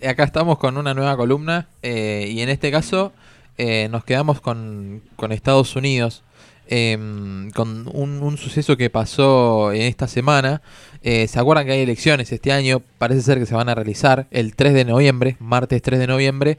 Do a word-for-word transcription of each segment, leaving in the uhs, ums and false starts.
acá estamos con una nueva columna eh, y en este caso eh, nos quedamos con, con Estados Unidos, eh, con un, un suceso que pasó en esta semana. Eh, ¿Se acuerdan que hay elecciones este año? Parece ser que se van a realizar el tres de noviembre, martes tres de noviembre.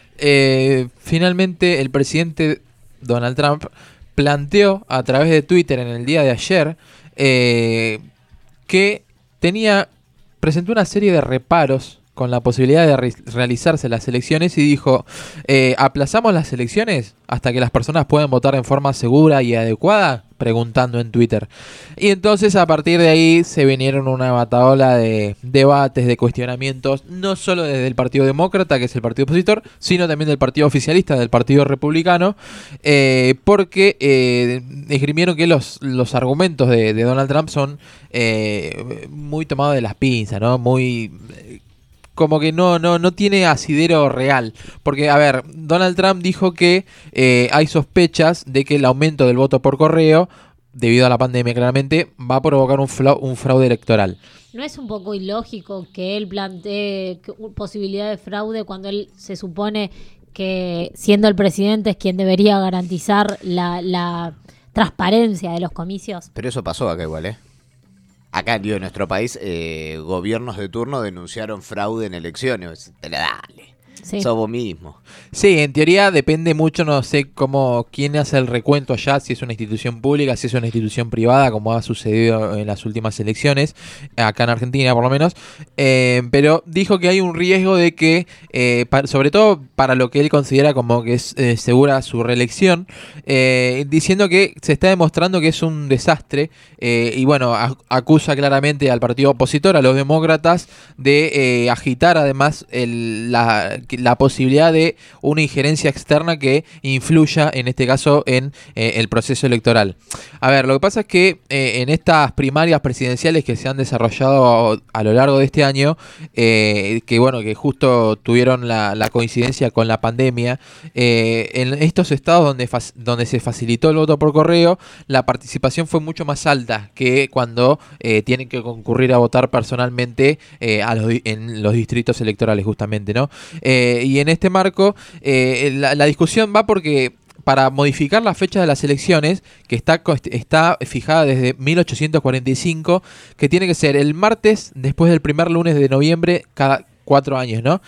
Eh, finalmente el presidente Donald Trump planteó a través de Twitter en el día de ayer eh, que tenía presentó una serie de reparos con la posibilidad de re- realizarse las elecciones y dijo, eh, ¿aplazamos las elecciones hasta que las personas puedan votar en forma segura y adecuada? Preguntando en Twitter. Y entonces a partir de ahí se vinieron una bataola de debates, de cuestionamientos, no solo desde el Partido Demócrata, que es el partido opositor, sino también del Partido Oficialista, del Partido Republicano, eh, porque eh, esgrimieron que los, los argumentos de, de Donald Trump son eh, muy tomados de las pinzas, ¿no? Muy... como que no, no, no tiene asidero real. Porque, a ver, Donald Trump dijo que eh, hay sospechas de que el aumento del voto por correo, debido a la pandemia claramente, va a provocar un, fla- un fraude electoral. ¿No es un poco ilógico que él plantee que- posibilidad de fraude cuando él se supone que, siendo el presidente, es quien debería garantizar la, la transparencia de los comicios? Pero eso pasó acá igual, ¿eh? Acá, digo, en nuestro país, eh, gobiernos de turno denunciaron fraude en elecciones. Pero dale, Sí. sos vos mismo. Sí, en teoría depende mucho, no sé cómo, quién hace el recuento allá, si es una institución pública, si es una institución privada, como ha sucedido en las últimas elecciones, acá en Argentina por lo menos, eh, pero dijo que hay un riesgo de que, eh, pa- sobre todo para lo que él considera como que es eh, segura su reelección, eh, diciendo que se está demostrando que es un desastre, eh, y bueno, a- acusa claramente al partido opositor, a los demócratas, de eh, agitar además el, la, la posibilidad de una injerencia externa que influya, en este caso, en eh, el proceso electoral. A ver, lo que pasa es que eh, en estas primarias presidenciales que se han desarrollado a, a lo largo de este año, eh, que bueno, que justo tuvieron la, la coincidencia con la pandemia, eh, en estos estados donde, fac- donde se facilitó el voto por correo, la participación fue mucho más alta que cuando eh, tienen que concurrir a votar personalmente eh, a los, di- en los distritos electorales, justamente, ¿no? Eh, y en este marco, eh, la, la discusión va porque para modificar la fecha de las elecciones, que está, co- está fijada desde mil ochocientos cuarenta y cinco, que tiene que ser el martes después del primer lunes de noviembre cada cuatro años, ¿no?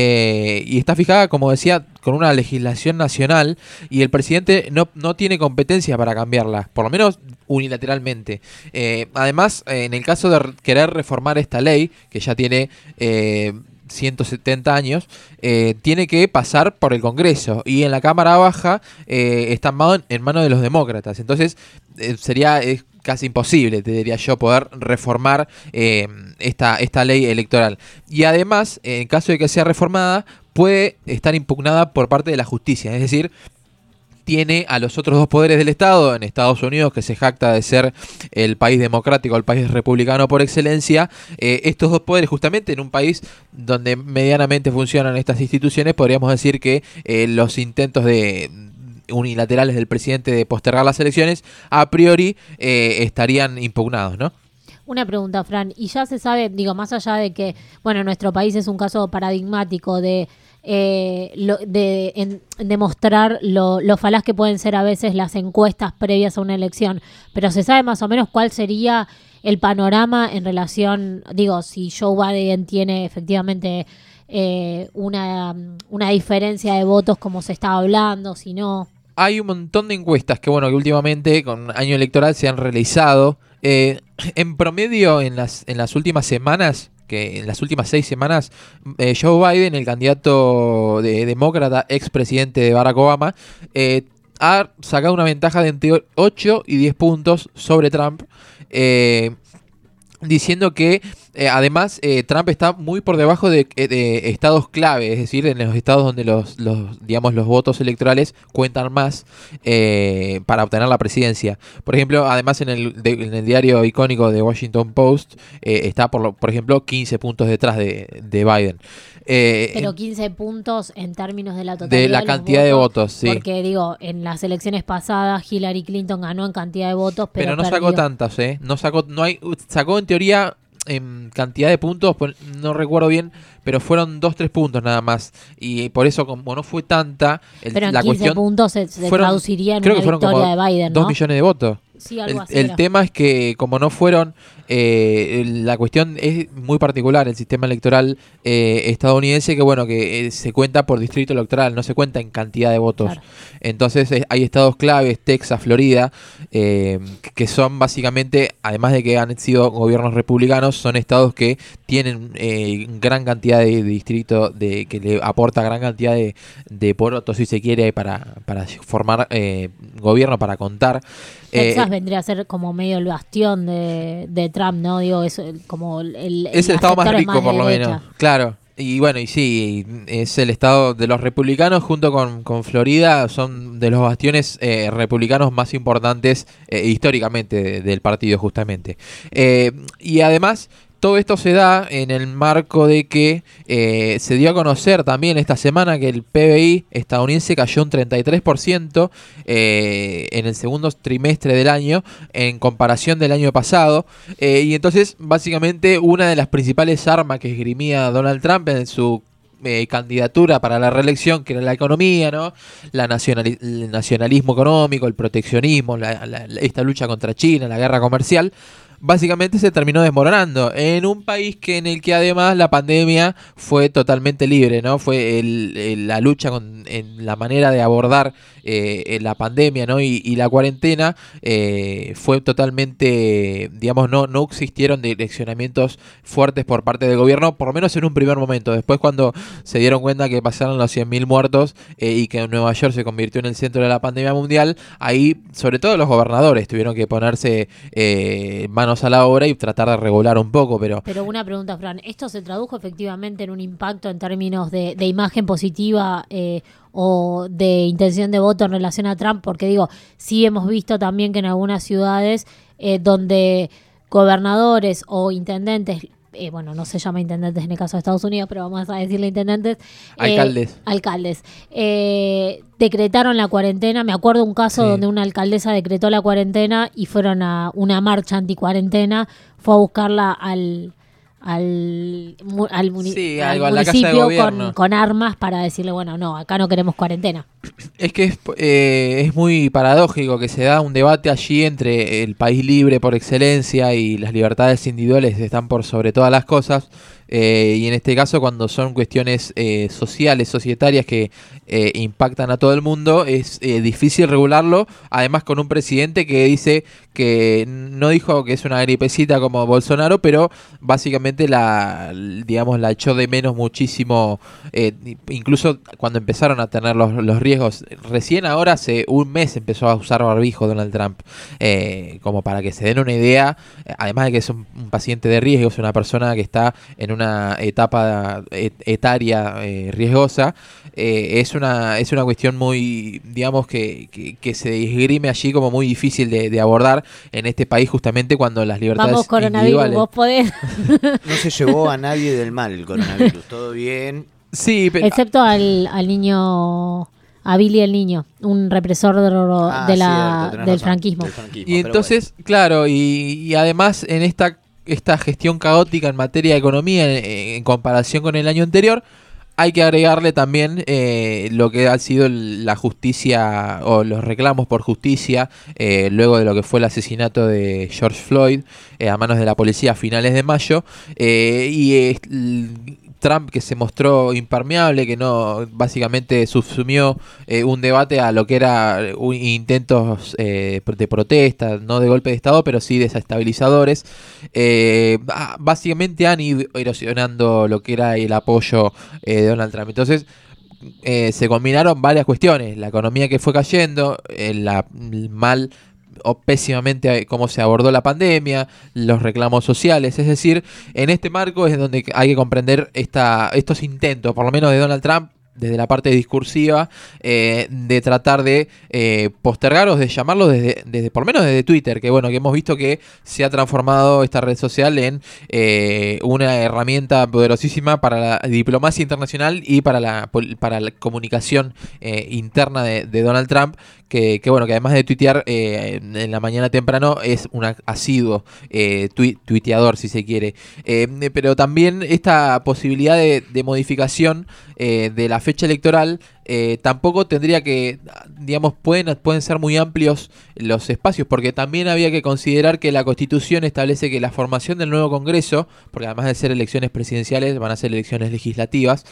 Eh, y está fijada, como decía, con una legislación nacional, y el presidente no, no tiene competencia para cambiarla, por lo menos unilateralmente. Eh, además, eh, en el caso de re- querer reformar esta ley, que ya tiene... Eh, ciento setenta años, eh, tiene que pasar por el Congreso, y en la Cámara Baja eh, está en mano, en mano de los demócratas. Entonces eh, sería eh, casi imposible, te diría yo, poder reformar eh, esta, esta ley electoral. Y además, en caso de que sea reformada, puede estar impugnada por parte de la justicia, es decir, tiene a los otros dos poderes del Estado, en Estados Unidos, que se jacta de ser el país democrático, el país republicano por excelencia. Eh, estos dos poderes, justamente en un país donde medianamente funcionan estas instituciones, podríamos decir que eh, los intentos de unilaterales del presidente de postergar las elecciones, a priori eh, estarían impugnados, ¿no? Una pregunta, Fran, y ya se sabe, digo, más allá de que, bueno, nuestro país es un caso paradigmático de eh, lo, de en, demostrar lo, lo falaz que pueden ser a veces las encuestas previas a una elección, pero se sabe más o menos cuál sería el panorama en relación, digo, si Joe Biden tiene efectivamente eh, una, una diferencia de votos como se estaba hablando, si no... Hay un montón de encuestas que, bueno, que últimamente con año electoral se han realizado. Eh, en promedio, en las, en las últimas semanas, que en las últimas seis semanas, eh, Joe Biden, el candidato de demócrata, expresidente de Barack Obama, eh, ha sacado una ventaja de entre ocho y diez puntos sobre Trump, eh, diciendo que eh, además eh, Trump está muy por debajo de, de estados clave, es decir, en los estados donde los, los digamos los votos electorales cuentan más eh, para obtener la presidencia. Por ejemplo, además en el, de, en el diario icónico de Washington Post eh, está por, lo, por ejemplo quince puntos detrás de, de Biden. Eh, Pero quince puntos en términos de la totalidad de la de cantidad votos, de votos, sí. Porque digo, en las elecciones pasadas Hillary Clinton ganó en cantidad de votos, pero, Pero no perdió. sacó tantas, ¿eh? No sacó, no hay, sacó en teoría en cantidad de puntos, pues, no recuerdo bien, pero fueron dos, tres puntos nada más. Y por eso, como no fue tanta, el, Pero en la quince cuestión... puntos se, se fueron- traduciría en creo una que fueron victoria como de Biden, dos ¿no? millones de votos. Sí, algo El, así el era. tema es que como no fueron, eh, el- la cuestión es muy particular, el sistema electoral eh, estadounidense, que bueno, que eh, se cuenta por distrito electoral, no se cuenta en cantidad de votos. Claro. Entonces eh, hay estados claves, Texas, Florida, eh, que son básicamente, además de que han sido gobiernos republicanos, son estados que tienen eh, gran cantidad de, de distritos, de, que le aporta gran cantidad de, de porotos, si se quiere, para, para formar eh, gobierno, para contar. Texas Eh, vendría a ser como medio el bastión de, de Trump, ¿no? Digo, es el- como el, el- es el los estado más sectores rico, de por lo derecha. menos. Claro. Y bueno, y sí, es el estado de los republicanos junto con, con Florida, son de los bastiones eh, republicanos más importantes eh, históricamente de- del partido, justamente. Eh, y además, todo esto se da en el marco de que eh, se dio a conocer también esta semana que el P B I estadounidense cayó un treinta y tres por ciento eh, en el segundo trimestre del año en comparación del año pasado. Eh, y entonces, básicamente, una de las principales armas que esgrimía Donald Trump en su eh, candidatura para la reelección, que era la economía, ¿no? La nacionali- el nacionalismo económico, el proteccionismo, la- la- la- esta lucha contra China, la guerra comercial, básicamente se terminó desmoronando en un país que en el que además la pandemia fue totalmente libre, ¿no? Fue el, el- la lucha con en la manera de abordar eh, la pandemia, ¿no? Y, y la cuarentena eh, fue totalmente, digamos, no, no existieron direccionamientos fuertes por parte del gobierno, por lo menos en un primer momento. Después, cuando se dieron cuenta que pasaron los cien mil muertos eh, y que Nueva York se convirtió en el centro de la pandemia mundial, ahí, sobre todo los gobernadores, tuvieron que ponerse eh, manos a la obra y tratar de regular un poco, pero Pero una pregunta, Fran, ¿esto se tradujo efectivamente en un impacto en términos de, de imagen positiva eh, o de intención de voto en relación a Trump? Porque digo, sí hemos visto también que en algunas ciudades eh, donde gobernadores o intendentes, eh, bueno, no se llama intendentes en el caso de Estados Unidos, pero vamos a decirle intendentes. eh, Alcaldes. alcaldes. eh, decretaron la cuarentena. Me acuerdo un caso Sí. donde una alcaldesa decretó la cuarentena y fueron a una marcha anticuarentena, fue a buscarla al al, mu- al, muni- Sí, al algo, a la casa de municipio gobierno. con, con armas para decirle, bueno, no, acá no queremos cuarentena. es que es, eh, es muy paradójico que se da un debate allí entre el país libre por excelencia y las libertades individuales están por sobre todas las cosas. Eh, y en este caso, cuando son cuestiones eh, sociales, societarias que eh, impactan a todo el mundo, es eh, difícil regularlo. Además, con un presidente que dice que no dijo que es una gripecita como Bolsonaro, pero básicamente la, digamos, la echó de menos muchísimo. Eh, incluso cuando empezaron a tener los, los riesgos, recién ahora hace un mes empezó a usar barbijo Donald Trump, eh, como para que se den una idea. Además de que es un, un paciente de riesgo, es una persona que está en una etapa et- etaria eh, riesgosa, eh, es una es una cuestión muy, digamos, que, que, que se esgrime allí como muy difícil de, de abordar en este país, justamente cuando las libertades Vamos, coronavirus, individuales... vos podés. No se llevó a nadie del mal el coronavirus, todo bien. Sí, pero... Excepto al, al niño, a Billy el niño, un represor de, Ah, de la, cierto, tenés del razón, franquismo. del franquismo, Y pero entonces, claro, y, y además en esta, esta gestión caótica en materia de economía en, en comparación con el año anterior, hay que agregarle también eh, lo que ha sido el- la justicia o los reclamos por justicia eh, luego de lo que fue el asesinato de George Floyd eh, a manos de la policía a finales de mayo. eh, y eh, l- Trump, que se mostró impermeable, que no básicamente subsumió eh, un debate a lo que era eh, un- intentos eh, de protesta, no de golpe de Estado, pero sí desestabilizadores. Eh, ah, básicamente han ido erosionando lo que era el apoyo eh, de Donald Trump. Entonces, eh, se combinaron varias cuestiones: la economía que fue cayendo, eh, la el mal o pésimamente eh, cómo se abordó la pandemia, los reclamos sociales. Es decir, en este marco es donde hay que comprender esta, estos intentos, por lo menos de Donald Trump, desde la parte discursiva, eh, de tratar de eh, postergar o de llamarlo desde, desde, por lo menos desde Twitter, que bueno, que hemos visto que se ha transformado esta red social en eh, una herramienta poderosísima para la diplomacia internacional y para la, pol- para la comunicación eh, interna de, de Donald Trump, que, que bueno, que además de tuitear eh, en la mañana temprano, es un asiduo eh, tui- tuiteador, si se quiere. Eh, pero también esta posibilidad de, de modificación eh, de la fecha electoral eh, tampoco tendría que, digamos, pueden, pueden ser muy amplios los espacios, porque también había que considerar que la Constitución establece que la formación del nuevo Congreso, porque además de ser elecciones presidenciales, van a ser elecciones legislativas,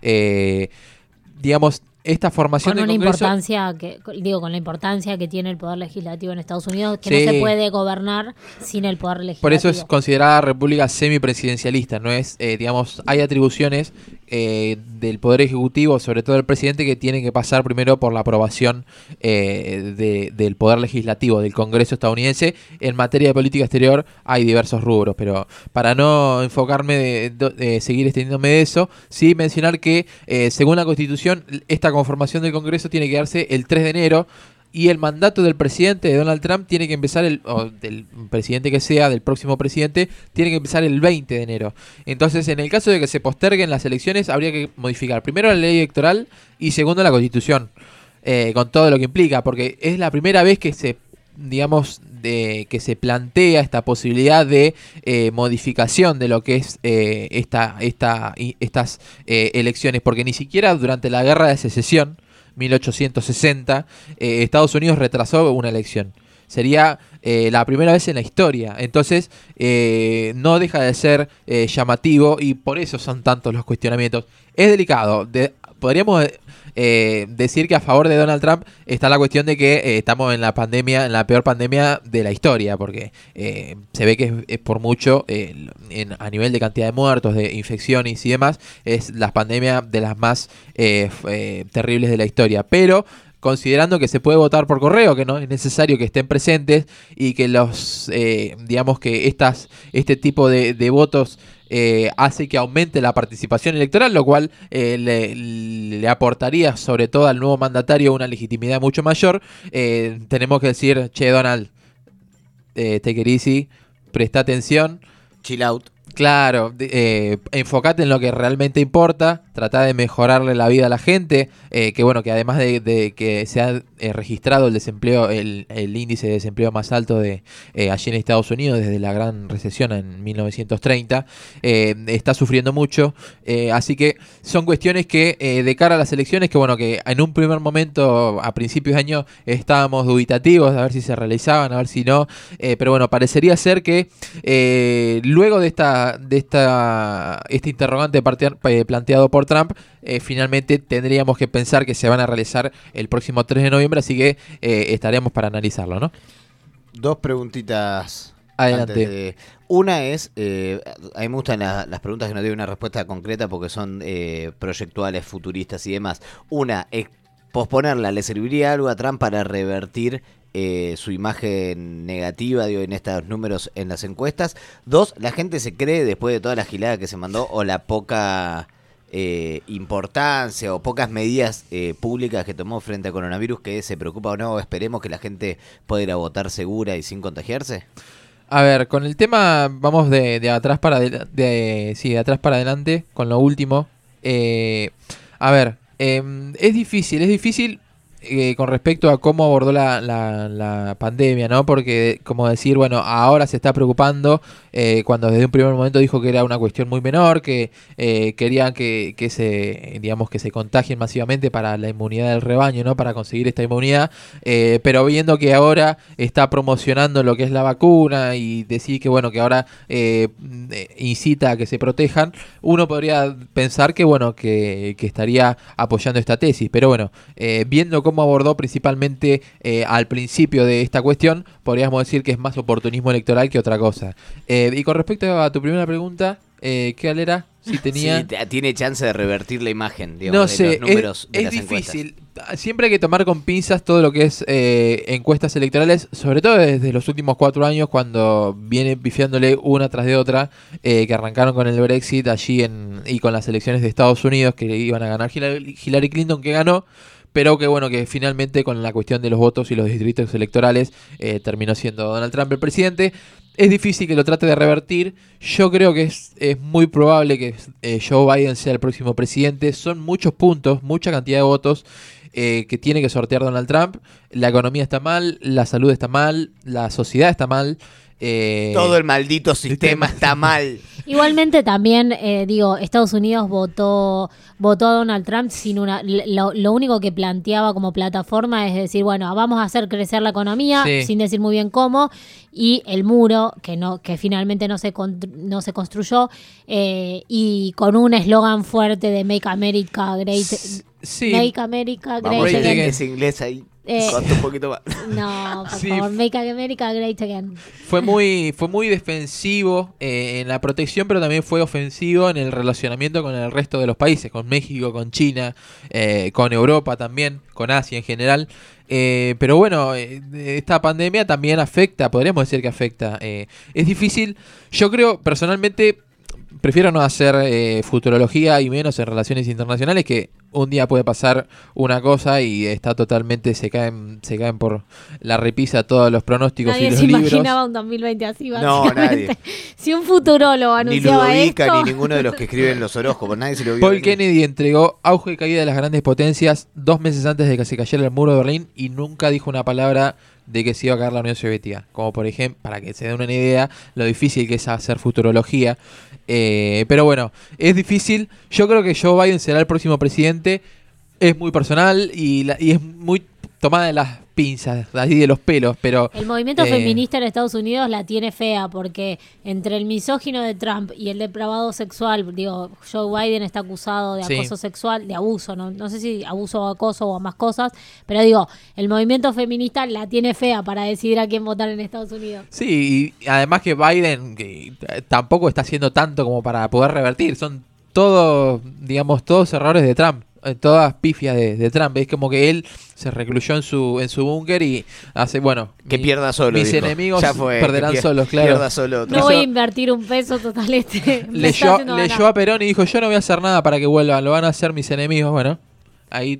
eh, digamos, esta formación con del una Congreso... importancia que digo con la importancia que tiene el poder legislativo en Estados Unidos, que Sí. no se puede gobernar sin el poder legislativo. Por eso es considerada república semipresidencialista, no es, eh, digamos, hay atribuciones eh, del Poder Ejecutivo, sobre todo el presidente, que tienen que pasar primero por la aprobación eh, de, del Poder Legislativo, del Congreso estadounidense. En materia de política exterior hay diversos rubros, pero para no enfocarme, de, de, de seguir extendiéndome de eso, sí mencionar que eh, según la Constitución, esta conformación del Congreso tiene que darse el tres de enero, y el mandato del presidente de Donald Trump tiene que empezar, el, o del presidente que sea, del próximo presidente, tiene que empezar el veinte de enero. Entonces, en el caso de que se posterguen las elecciones, habría que modificar primero la ley electoral y segundo la Constitución, eh, con todo lo que implica, porque es la primera vez que se, digamos, de, que se plantea esta posibilidad de eh, modificación de lo que es eh, esta, esta, y, estas eh, elecciones, porque ni siquiera durante la Guerra de Secesión, mil ochocientos sesenta, eh, Estados Unidos retrasó una elección. Sería eh, la primera vez en la historia. Entonces, eh, no deja de ser eh, llamativo, y por eso son tantos los cuestionamientos. Es delicado. De, podríamos eh, decir que a favor de Donald Trump está la cuestión de que eh, estamos en la pandemia, en la peor pandemia de la historia, porque eh, se ve que es, es por mucho, eh, en, a nivel de cantidad de muertos, de infecciones y demás, es la pandemia de las más eh, eh, terribles de la historia. Pero considerando que se puede votar por correo, que no es necesario que estén presentes, y que los, eh, digamos que estas, este tipo de, de votos eh, hace que aumente la participación electoral, lo cual eh, le, le aportaría sobre todo al nuevo mandatario una legitimidad mucho mayor. Eh, tenemos que decir, che, Donald, eh, take it easy, presta atención. Chill out. Claro, eh, enfocate en lo que realmente importa, trata de mejorarle la vida a la gente, eh, que bueno, que además de, de que se ha eh, registrado el desempleo, el, el índice de desempleo más alto de eh, allí en Estados Unidos desde la gran recesión en mil novecientos treinta, eh, está sufriendo mucho, eh, así que son cuestiones que eh, de cara a las elecciones, que bueno, que en un primer momento, a principios de año, estábamos dubitativos a ver si se realizaban, a ver si no, eh, pero bueno, parecería ser que eh, luego de esta de esta este interrogante partea, eh, planteado por Trump, eh, finalmente tendríamos que pensar que se van a realizar el próximo tres de noviembre, así que eh, estaremos para analizarlo, ¿no? Dos preguntitas. Adelante. De... Una es, eh, a mí me gustan la, las preguntas que no tienen una respuesta concreta porque son eh, proyectuales, futuristas y demás. Una es, posponerla, ¿le serviría algo a Trump para revertir Eh, su imagen negativa, digo, en estos números en las encuestas? Dos, ¿la gente se cree después de toda la gilada que se mandó o la poca eh, importancia o pocas medidas eh, públicas que tomó frente al coronavirus, que se preocupa o no? Esperemos que la gente pueda ir a votar segura y sin contagiarse. A ver, con el tema vamos de, de atrás para de, de, sí, de atrás para adelante con lo último. Eh, a ver, eh, es difícil, es difícil Eh, con respecto a cómo abordó la, la, la pandemia, ¿no? Porque, como decir, bueno, ahora se está preocupando, eh, cuando desde un primer momento dijo que era una cuestión muy menor, que eh, querían que, que se, digamos, que se contagien masivamente para la inmunidad del rebaño, ¿no? Para conseguir esta inmunidad, eh, pero viendo que ahora está promocionando lo que es la vacuna y decir que, bueno, que ahora eh, incita a que se protejan, uno podría pensar que, bueno, que, que estaría apoyando esta tesis, pero bueno, eh, viendo cómo abordó principalmente eh, al principio de esta cuestión, podríamos decir que es más oportunismo electoral que otra cosa. Eh, y con respecto a tu primera pregunta, eh, ¿qué era? Si tenía... Sí, tiene chance de revertir la imagen, digamos, no de sé, los números es, de es las difícil. encuestas. Siempre hay que tomar con pinzas todo lo que es eh, encuestas electorales, sobre todo desde los últimos cuatro años, cuando viene pifiándole una tras de otra, eh, que arrancaron con el Brexit allí en, y con las elecciones de Estados Unidos, que iban a ganar Hillary, Hillary Clinton, que ganó, pero que bueno, que finalmente con la cuestión de los votos y los distritos electorales eh, terminó siendo Donald Trump el presidente. es difícil que lo trate de revertir. Yo creo que es, es muy probable que eh, Joe Biden sea el próximo presidente. Son muchos puntos, mucha cantidad de votos eh, que tiene que sortear Donald Trump. La economía está mal, la salud está mal, la sociedad está mal. Eh, Todo el maldito sistema está mal. Igualmente también, eh, digo, Estados Unidos votó votó a Donald Trump sin una... Lo, lo único que planteaba como plataforma es decir, bueno, vamos a hacer crecer la economía, Sí. sin decir muy bien cómo, y el muro, que no que finalmente no se, con- no se construyó, eh, y con un eslogan fuerte de Make America Great... Sí, Make America Great Vamos a Great ir Again. again. ese inglés ahí. Eh, Corta un poquito más. No, por Sí. favor, Make America Great Again. fue muy, fue muy defensivo eh, en la protección, pero también fue ofensivo en el relacionamiento con el resto de los países, con México, con China, eh, con Europa también, con Asia en general. Eh, pero bueno, eh, esta pandemia también afecta, podríamos decir que afecta. Eh, es difícil, yo creo personalmente, prefiero no hacer eh, futurología y menos en relaciones internacionales, que un día puede pasar una cosa y está totalmente, se caen, se caen por la repisa todos los pronósticos Nadie y los se libros. imaginaba un dos mil veinte así, No, básicamente. nadie. Si un futurólogo Ni anunciaba Ludovica esto... ni ninguno de los que escriben los horóscopos. Nadie se lo vio. Paul venir. Kennedy entregó auge y caída de las grandes potencias dos meses antes de que se cayera el muro de Berlín y nunca dijo una palabra de que se iba a caer la Unión Soviética. Como por ejemplo, para que se den una idea, lo difícil que es hacer futurología. Eh, pero bueno, es difícil. Yo creo que Joe Biden será el próximo presidente. Es muy personal y, la- y es muy tomada de las pinzas, así de los pelos, pero... El movimiento eh, feminista en Estados Unidos la tiene fea porque entre el misógino de Trump y el depravado sexual, digo, Joe Biden está acusado de Sí. acoso sexual, de abuso, no, no sé si abuso o acoso o más cosas, pero digo, el movimiento feminista la tiene fea para decidir a quién votar en Estados Unidos. Sí, y además que Biden que, eh, tampoco está haciendo tanto como para poder revertir. Son todos, digamos, todos errores de Trump. eh, Todas pifias de, de Trump. Es como que él se recluyó en su en su búnker y hace, bueno... Que mi- pierda solo. Mis dijo. enemigos Ya fue, perderán que pier- solos, claro. Pierda solo. No Eso- voy a invertir un peso total este. me está Leyó, haciendo leyó ganar. a Perón y dijo, yo no voy a hacer nada para que vuelvan, lo van a hacer mis enemigos. Bueno, ahí